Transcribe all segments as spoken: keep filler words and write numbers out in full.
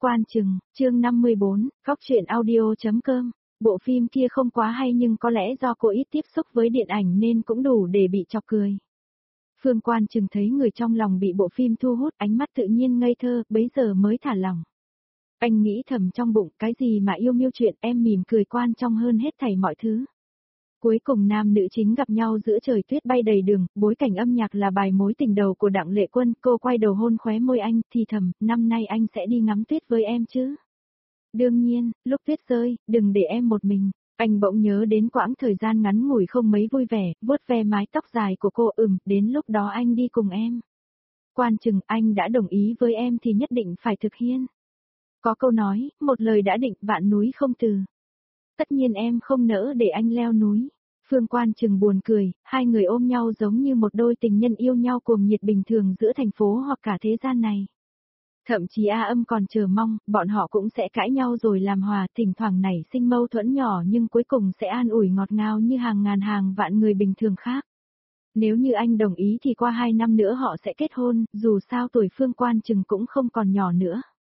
Quan Chừng, chương năm mươi bốn, góc truyện audio.com. Bộ phim kia không quá hay nhưng có lẽ do cô ít tiếp xúc với điện ảnh nên cũng đủ để bị chọc cười. Phương Quan Chừng thấy người trong lòng bị bộ phim thu hút, ánh mắt tự nhiên ngây thơ, bấy giờ mới thả lỏng. Anh nghĩ thầm trong bụng, cái gì mà yêu miêu chuyện, em mỉm cười quan trọng hơn hết thảy mọi thứ. Cuối cùng nam nữ chính gặp nhau giữa trời tuyết bay đầy đường, bối cảnh âm nhạc là bài mối tình đầu của Đặng Lệ Quân, cô quay đầu hôn khóe môi anh, thì thầm, năm nay anh sẽ đi ngắm tuyết với em chứ? Đương nhiên, lúc tuyết rơi, đừng để em một mình. Anh bỗng nhớ đến quãng thời gian ngắn ngủi không mấy vui vẻ, vuốt ve mái tóc dài của cô, ừm, đến lúc đó anh đi cùng em. Quan Chừng, anh đã đồng ý với em thì nhất định phải thực hiện. Có câu nói, một lời đã định, vạn núi không từ. Tất nhiên em không nỡ để anh leo núi. Phương Quan Chừng buồn cười, hai người ôm nhau giống như một đôi tình nhân yêu nhau cuồng nhiệt bình thường giữa thành phố hoặc cả thế gian này. Thậm chí A Âm còn chờ mong, bọn họ cũng sẽ cãi nhau rồi làm hòa, thỉnh thoảng nảy sinh mâu thuẫn nhỏ nhưng cuối cùng sẽ an ủi ngọt ngào như hàng ngàn hàng vạn người bình thường khác. Nếu như anh đồng ý thì qua hai năm nữa họ sẽ kết hôn, dù sao tuổi Phương Quan Chừng cũng không còn nhỏ nữa.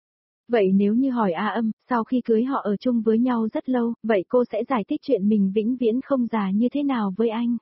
Vậy nếu như hỏi A Âm, sau khi cưới họ ở chung với nhau rất lâu, vậy cô sẽ giải thích chuyện mình vĩnh viễn không già như thế nào với anh?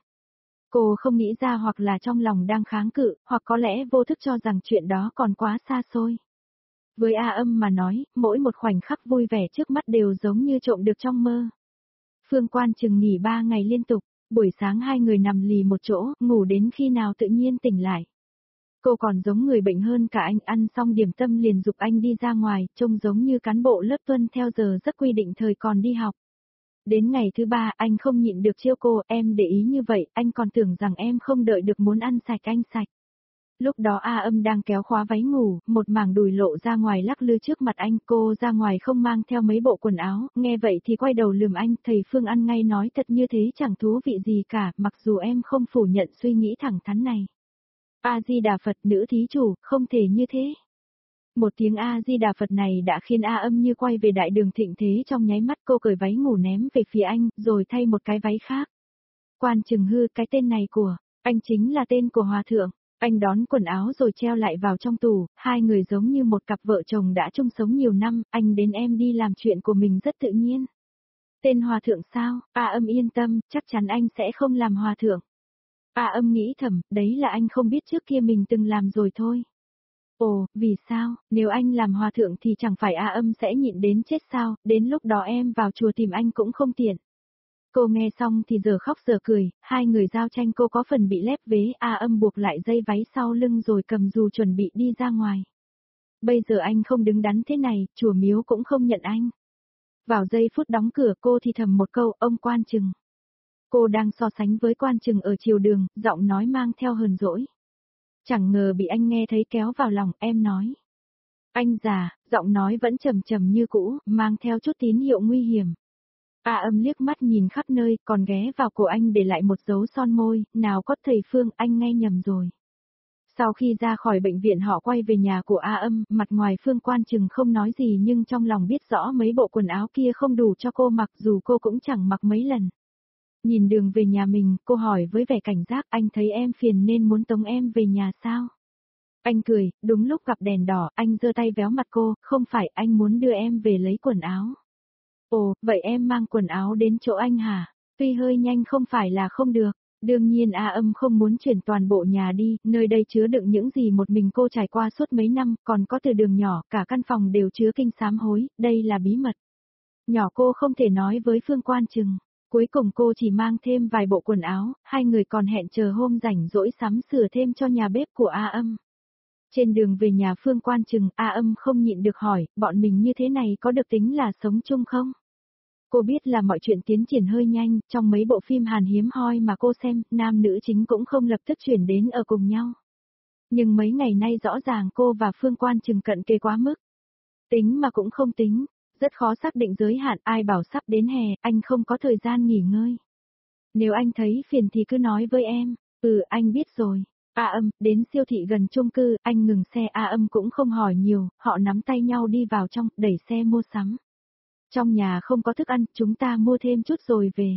Cô không nghĩ ra, hoặc là trong lòng đang kháng cự, hoặc có lẽ vô thức cho rằng chuyện đó còn quá xa xôi. Với A Âm mà nói, mỗi một khoảnh khắc vui vẻ trước mắt đều giống như trộm được trong mơ. Phương Quan Chừng nghỉ ba ngày liên tục, buổi sáng hai người nằm lì một chỗ, ngủ đến khi nào tự nhiên tỉnh lại. Cô còn giống người bệnh hơn cả anh, ăn xong điểm tâm liền giục anh đi ra ngoài, trông giống như cán bộ lớp tuân theo giờ rất quy định thời còn đi học. Đến ngày thứ ba, anh không nhịn được trêu cô, em để ý như vậy, anh còn tưởng rằng em không đợi được muốn ăn sạch anh sạch. Lúc đó A Âm đang kéo khóa váy ngủ, một mảng đùi lộ ra ngoài lắc lư trước mặt anh, cô ra ngoài không mang theo mấy bộ quần áo, nghe vậy thì quay đầu lườm anh, thầy Phương ăn ngay nói thật như thế chẳng thú vị gì cả, mặc dù em không phủ nhận suy nghĩ thẳng thắn này. A-di-đà Phật, nữ thí chủ, không thể như thế. Một tiếng A-di-đà Phật này đã khiến A Âm như quay về đại đường thịnh thế, trong nháy mắt cô cởi váy ngủ ném về phía anh, rồi thay một cái váy khác. Quan Chừng hư, cái tên này của anh chính là tên của hòa thượng. Anh đón quần áo rồi treo lại vào trong tủ, hai người giống như một cặp vợ chồng đã chung sống nhiều năm, anh đến em đi làm chuyện của mình rất tự nhiên. Tên hòa thượng sao? A Âm yên tâm, chắc chắn anh sẽ không làm hòa thượng. A Âm nghĩ thầm, đấy là anh không biết trước kia mình từng làm rồi thôi. Ồ, vì sao, nếu anh làm hòa thượng thì chẳng phải A Âm sẽ nhịn đến chết sao, đến lúc đó em vào chùa tìm anh cũng không tiện. Cô nghe xong thì giờ khóc giờ cười, hai người giao tranh, cô có phần bị lép vế, A Âm buộc lại dây váy sau lưng rồi cầm dù chuẩn bị đi ra ngoài. Bây giờ anh không đứng đắn thế này, chùa miếu cũng không nhận anh. Vào giây phút đóng cửa cô thì thầm một câu, ông Quan Chừng. Cô đang so sánh với Quan Chừng ở chiều đường, giọng nói mang theo hờn dỗi. Chẳng ngờ bị anh nghe thấy kéo vào lòng, em nói. Anh già, giọng nói vẫn trầm trầm như cũ, mang theo chút tín hiệu nguy hiểm. A Âm liếc mắt nhìn khắp nơi, còn ghé vào cổ anh để lại một dấu son môi, nào có thầy Phương, anh nghe nhầm rồi. Sau khi ra khỏi bệnh viện họ quay về nhà của A Âm, mặt ngoài Phương Quan Chừng không nói gì nhưng trong lòng biết rõ mấy bộ quần áo kia không đủ cho cô mặc, dù cô cũng chẳng mặc mấy lần. Nhìn đường về nhà mình, cô hỏi với vẻ cảnh giác, anh thấy em phiền nên muốn tống em về nhà sao? Anh cười, đúng lúc gặp đèn đỏ, anh giơ tay véo mặt cô, không phải, anh muốn đưa em về lấy quần áo. Ồ, vậy em mang quần áo đến chỗ anh hả? Tuy hơi nhanh không phải là không được. Đương nhiên A Âm không muốn chuyển toàn bộ nhà đi, nơi đây chứa đựng những gì một mình cô trải qua suốt mấy năm, còn có từ đường nhỏ, cả căn phòng đều chứa kinh sám hối, đây là bí mật. Nhỏ cô không thể nói với Phương Quan Chừng. Cuối cùng cô chỉ mang thêm vài bộ quần áo, hai người còn hẹn chờ hôm rảnh rỗi sắm sửa thêm cho nhà bếp của A Âm. Trên đường về nhà Phương Quan Chừng, A Âm không nhịn được hỏi, bọn mình như thế này có được tính là sống chung không? Cô biết là mọi chuyện tiến triển hơi nhanh, trong mấy bộ phim Hàn hiếm hoi mà cô xem, nam nữ chính cũng không lập tức chuyển đến ở cùng nhau. Nhưng mấy ngày nay rõ ràng cô và Phương Quan Chừng cận kề quá mức. Tính mà cũng không tính, rất khó xác định giới hạn, ai bảo sắp đến hè, anh không có thời gian nghỉ ngơi. Nếu anh thấy phiền thì cứ nói với em, ừ anh biết rồi. A Âm, đến siêu thị gần chung cư, anh ngừng xe, A Âm cũng không hỏi nhiều, họ nắm tay nhau đi vào trong, đẩy xe mua sắm. Trong nhà không có thức ăn, chúng ta mua thêm chút rồi về.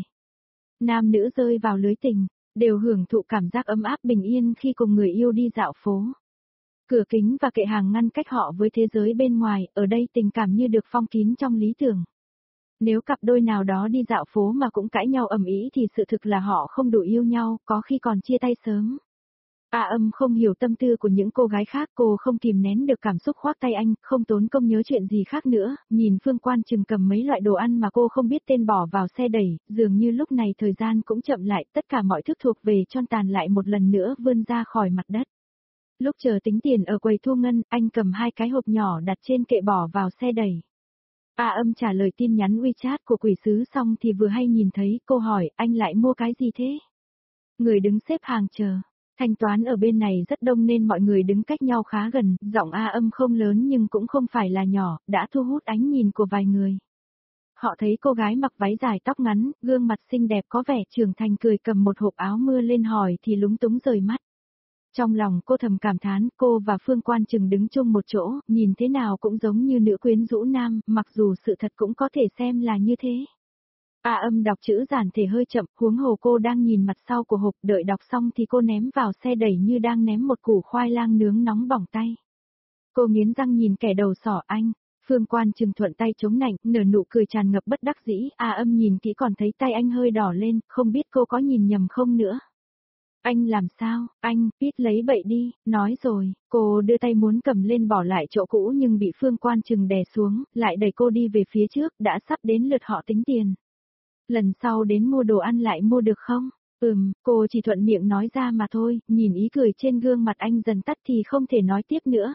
Nam nữ rơi vào lưới tình, đều hưởng thụ cảm giác ấm áp bình yên khi cùng người yêu đi dạo phố. Cửa kính và kệ hàng ngăn cách họ với thế giới bên ngoài, ở đây tình cảm như được phong kín trong lý tưởng. Nếu cặp đôi nào đó đi dạo phố mà cũng cãi nhau ầm ĩ thì sự thực là họ không đủ yêu nhau, có khi còn chia tay sớm. A Âm không hiểu tâm tư của những cô gái khác, cô không kìm nén được cảm xúc khoác tay anh, không tốn công nhớ chuyện gì khác nữa, nhìn Phương Quan Trừng cầm mấy loại đồ ăn mà cô không biết tên bỏ vào xe đẩy, dường như lúc này thời gian cũng chậm lại, tất cả mọi thứ thuộc về tron tàn lại một lần nữa vươn ra khỏi mặt đất. Lúc chờ tính tiền ở quầy thu ngân, anh cầm hai cái hộp nhỏ đặt trên kệ bỏ vào xe đẩy. A Âm trả lời tin nhắn WeChat của quỷ sứ xong thì vừa hay nhìn thấy, cô hỏi, anh lại mua cái gì thế? Người đứng xếp hàng chờ. Thanh toán ở bên này rất đông nên mọi người đứng cách nhau khá gần, giọng A Âm không lớn nhưng cũng không phải là nhỏ, đã thu hút ánh nhìn của vài người. Họ thấy cô gái mặc váy dài tóc ngắn, gương mặt xinh đẹp có vẻ trưởng thành cười cầm một hộp áo mưa lên hỏi thì lúng túng rời mắt. Trong lòng cô thầm cảm thán, cô và Phương Quan Trừng đứng chung một chỗ, nhìn thế nào cũng giống như nữ quyến rũ nam, mặc dù sự thật cũng có thể xem là như thế. A Âm đọc chữ giản thể hơi chậm, huống hồ cô đang nhìn mặt sau của hộp, đợi đọc xong thì cô ném vào xe đẩy như đang ném một củ khoai lang nướng nóng bỏng tay. Cô nghiến răng nhìn kẻ đầu sỏ anh, Phương Quan Trừng thuận tay chống nạnh, nở nụ cười tràn ngập bất đắc dĩ, A Âm nhìn kỹ còn thấy tay anh hơi đỏ lên, không biết cô có nhìn nhầm không nữa. Anh làm sao, anh, biết lấy bậy đi, nói rồi, cô đưa tay muốn cầm lên bỏ lại chỗ cũ nhưng bị Phương Quan Trừng đè xuống, lại đẩy cô đi về phía trước, đã sắp đến lượt họ tính tiền. Lần sau đến mua đồ ăn lại mua được không? Ừm, cô chỉ thuận miệng nói ra mà thôi, nhìn ý cười trên gương mặt anh dần tắt thì không thể nói tiếp nữa.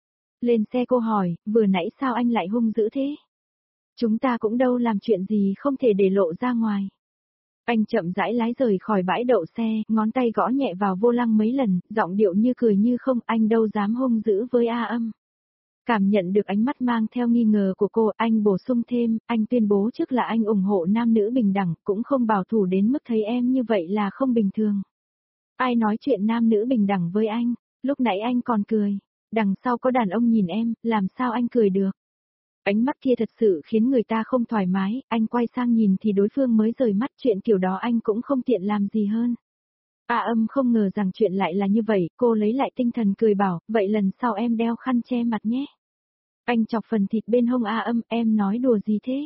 Lên xe cô hỏi, vừa nãy sao anh lại hung dữ thế? Chúng ta cũng đâu làm chuyện gì không thể để lộ ra ngoài. Anh chậm rãi lái rời khỏi bãi đậu xe, ngón tay gõ nhẹ vào vô lăng mấy lần, giọng điệu như cười như không, anh đâu dám hung dữ với A Âm. Cảm nhận được ánh mắt mang theo nghi ngờ của cô, anh bổ sung thêm, anh tuyên bố trước là anh ủng hộ nam nữ bình đẳng, cũng không bảo thủ đến mức thấy em như vậy là không bình thường. Ai nói chuyện nam nữ bình đẳng với anh, lúc nãy anh còn cười, đằng sau có đàn ông nhìn em, làm sao anh cười được. Ánh mắt kia thật sự khiến người ta không thoải mái, anh quay sang nhìn thì đối phương mới rời mắt, chuyện kiểu đó anh cũng không tiện làm gì hơn. A Âm không ngờ rằng chuyện lại là như vậy, cô lấy lại tinh thần cười bảo, vậy lần sau em đeo khăn che mặt nhé. Anh chọc phần thịt bên hông A Âm, em nói đùa gì thế?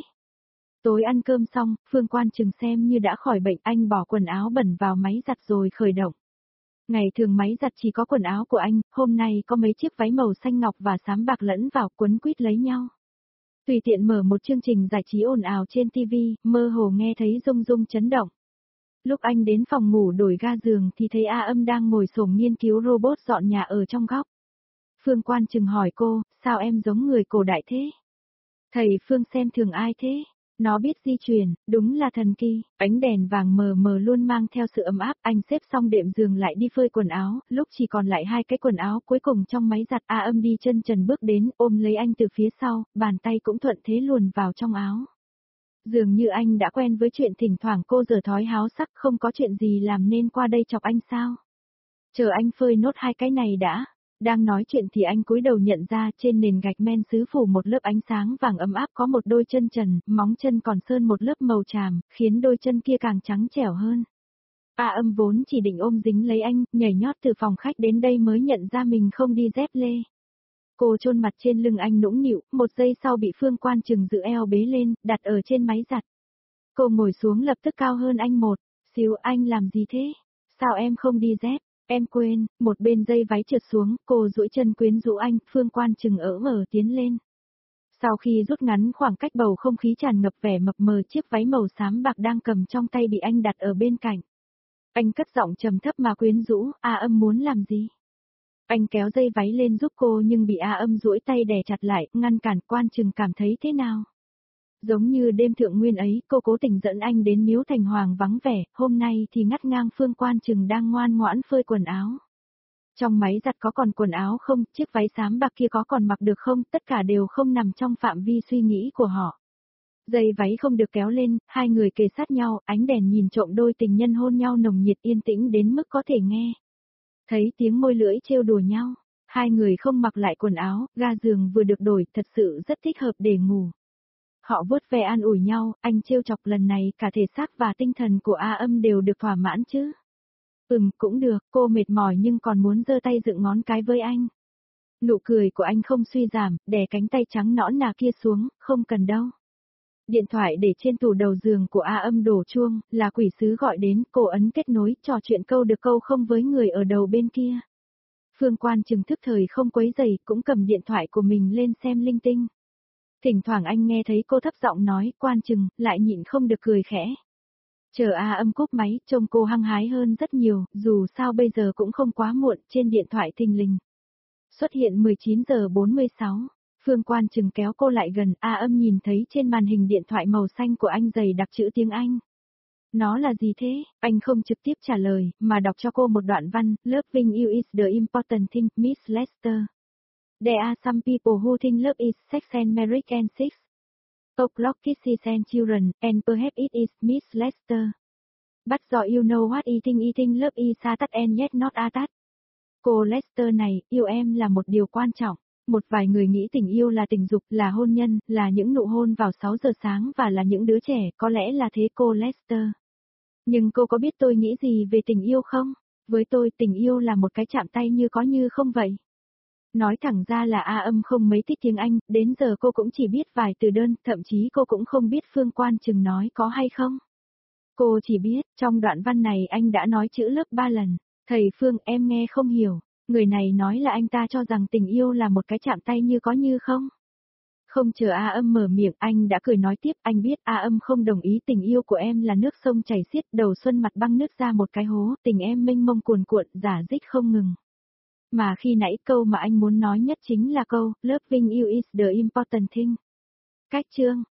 Tối ăn cơm xong, Phương Quan Trừng xem như đã khỏi bệnh, anh bỏ quần áo bẩn vào máy giặt rồi khởi động. Ngày thường máy giặt chỉ có quần áo của anh, hôm nay có mấy chiếc váy màu xanh ngọc và xám bạc lẫn vào quấn quýt lấy nhau. Tùy tiện mở một chương trình giải trí ồn ào trên ti vi, mơ hồ nghe thấy rung rung chấn động. Lúc anh đến phòng ngủ đổi ga giường thì thấy A Âm đang ngồi xổm nghiên cứu robot dọn nhà ở trong góc. Phương Quan Trừng hỏi cô, sao em giống người cổ đại thế? Thầy Phương xem thường ai thế? Nó biết di chuyển, đúng là thần kỳ, ánh đèn vàng mờ mờ luôn mang theo sự ấm áp, anh xếp xong đệm giường lại đi phơi quần áo, lúc chỉ còn lại hai cái quần áo cuối cùng trong máy giặt, A Âm đi chân trần bước đến, ôm lấy anh từ phía sau, bàn tay cũng thuận thế luồn vào trong áo. Dường như anh đã quen với chuyện thỉnh thoảng cô giở thói háo sắc, không có chuyện gì làm nên qua đây chọc anh sao? Chờ anh phơi nốt hai cái này đã. Đang nói chuyện thì anh cúi đầu nhận ra trên nền gạch men sứ phủ một lớp ánh sáng vàng ấm áp, có một đôi chân trần, móng chân còn sơn một lớp màu tràm, khiến đôi chân kia càng trắng trẻo hơn. A Âm vốn chỉ định ôm dính lấy anh, nhảy nhót từ phòng khách đến đây mới nhận ra mình không đi dép lê. Cô chôn mặt trên lưng anh nũng nịu, một giây sau bị Phương Quan Trừng giữ eo bế lên, đặt ở trên máy giặt. Cô ngồi xuống lập tức cao hơn anh một, xíu, anh làm gì thế? Sao em không đi dép? Em quên, một bên dây váy trượt xuống, cô duỗi chân quyến rũ anh, Phương Quan Trừng ỡ mở tiến lên. Sau khi rút ngắn khoảng cách, bầu không khí tràn ngập vẻ mập mờ, chiếc váy màu xám bạc đang cầm trong tay bị anh đặt ở bên cạnh. Anh cất giọng trầm thấp mà quyến rũ, A Âm muốn làm gì? Anh kéo dây váy lên giúp cô nhưng bị A Âm duỗi tay đè chặt lại, ngăn cản. Quan Trừng cảm thấy thế nào? Giống như đêm thượng nguyên ấy, cô cố tình dẫn anh đến miếu thành hoàng vắng vẻ, hôm nay thì ngắt ngang Phương Quan Trừng đang ngoan ngoãn phơi quần áo. Trong máy giặt có còn quần áo không, chiếc váy xám bạc kia có còn mặc được không, tất cả đều không nằm trong phạm vi suy nghĩ của họ. Dây váy không được kéo lên, hai người kề sát nhau, ánh đèn nhìn trộm đôi tình nhân hôn nhau nồng nhiệt, yên tĩnh đến mức có thể nghe. Thấy tiếng môi lưỡi trêu đùa nhau, hai người không mặc lại quần áo, ga giường vừa được đổi, thật sự rất thích hợp để ngủ. Họ vuốt ve an ủi nhau, anh trêu chọc lần này cả thể xác và tinh thần của A Âm đều được thỏa mãn chứ. Ừm, cũng được, cô mệt mỏi nhưng còn muốn giơ tay dựng ngón cái với anh. Nụ cười của anh không suy giảm, đè cánh tay trắng nõn nà kia xuống, không cần đâu. Điện thoại để trên tủ đầu giường của A Âm đổ chuông, là quỷ sứ gọi đến, cô ấn kết nối, trò chuyện câu được câu không với người ở đầu bên kia. Phương Quan Trừng thức thời không quấy rầy, cũng cầm điện thoại của mình lên xem linh tinh. Thỉnh thoảng anh nghe thấy cô thấp giọng nói, Quan Trừng, lại nhịn không được cười khẽ. Chờ A Âm cúp máy, trông cô hăng hái hơn rất nhiều, dù sao bây giờ cũng không quá muộn, trên điện thoại thình lình. Xuất hiện mười chín giờ bốn mươi sáu, Phương Quan Trừng kéo cô lại gần, A Âm nhìn thấy trên màn hình điện thoại màu xanh của anh dày đặc chữ tiếng Anh. Nó là gì thế? Anh không trực tiếp trả lời, mà đọc cho cô một đoạn văn, Loving you is the important thing, Miss Lester. There are some people who think love is sex and marriage and sex. O'clock kisses and children, and perhaps it is Miss Lester. But do you know what eating eating love is a touch and yet not a touch. Cô Lester này, yêu em là một điều quan trọng. Một vài người nghĩ tình yêu là tình dục, là hôn nhân, là những nụ hôn vào sáu giờ sáng và là những đứa trẻ, có lẽ là thế cô Lester. Nhưng cô có biết tôi nghĩ gì về tình yêu không? Với tôi tình yêu là một cái chạm tay như có như không vậy. Nói thẳng ra là A Âm không mấy thích tiếng Anh, đến giờ cô cũng chỉ biết vài từ đơn, thậm chí cô cũng không biết Phương Quan Trừng nói có hay không. Cô chỉ biết, trong đoạn văn này anh đã nói chữ lớp ba lần. Thầy Phương, em nghe không hiểu, người này nói là anh ta cho rằng tình yêu là một cái chạm tay như có như không. Không chờ A Âm mở miệng, anh đã cười nói tiếp, anh biết A Âm không đồng ý, tình yêu của em là nước sông chảy xiết, đầu xuân mặt băng nước ra một cái hố, tình em mênh mông cuồn cuộn, giả dích không ngừng. Mà khi nãy câu mà anh muốn nói nhất chính là câu, Loving you is the important thing. Cách chương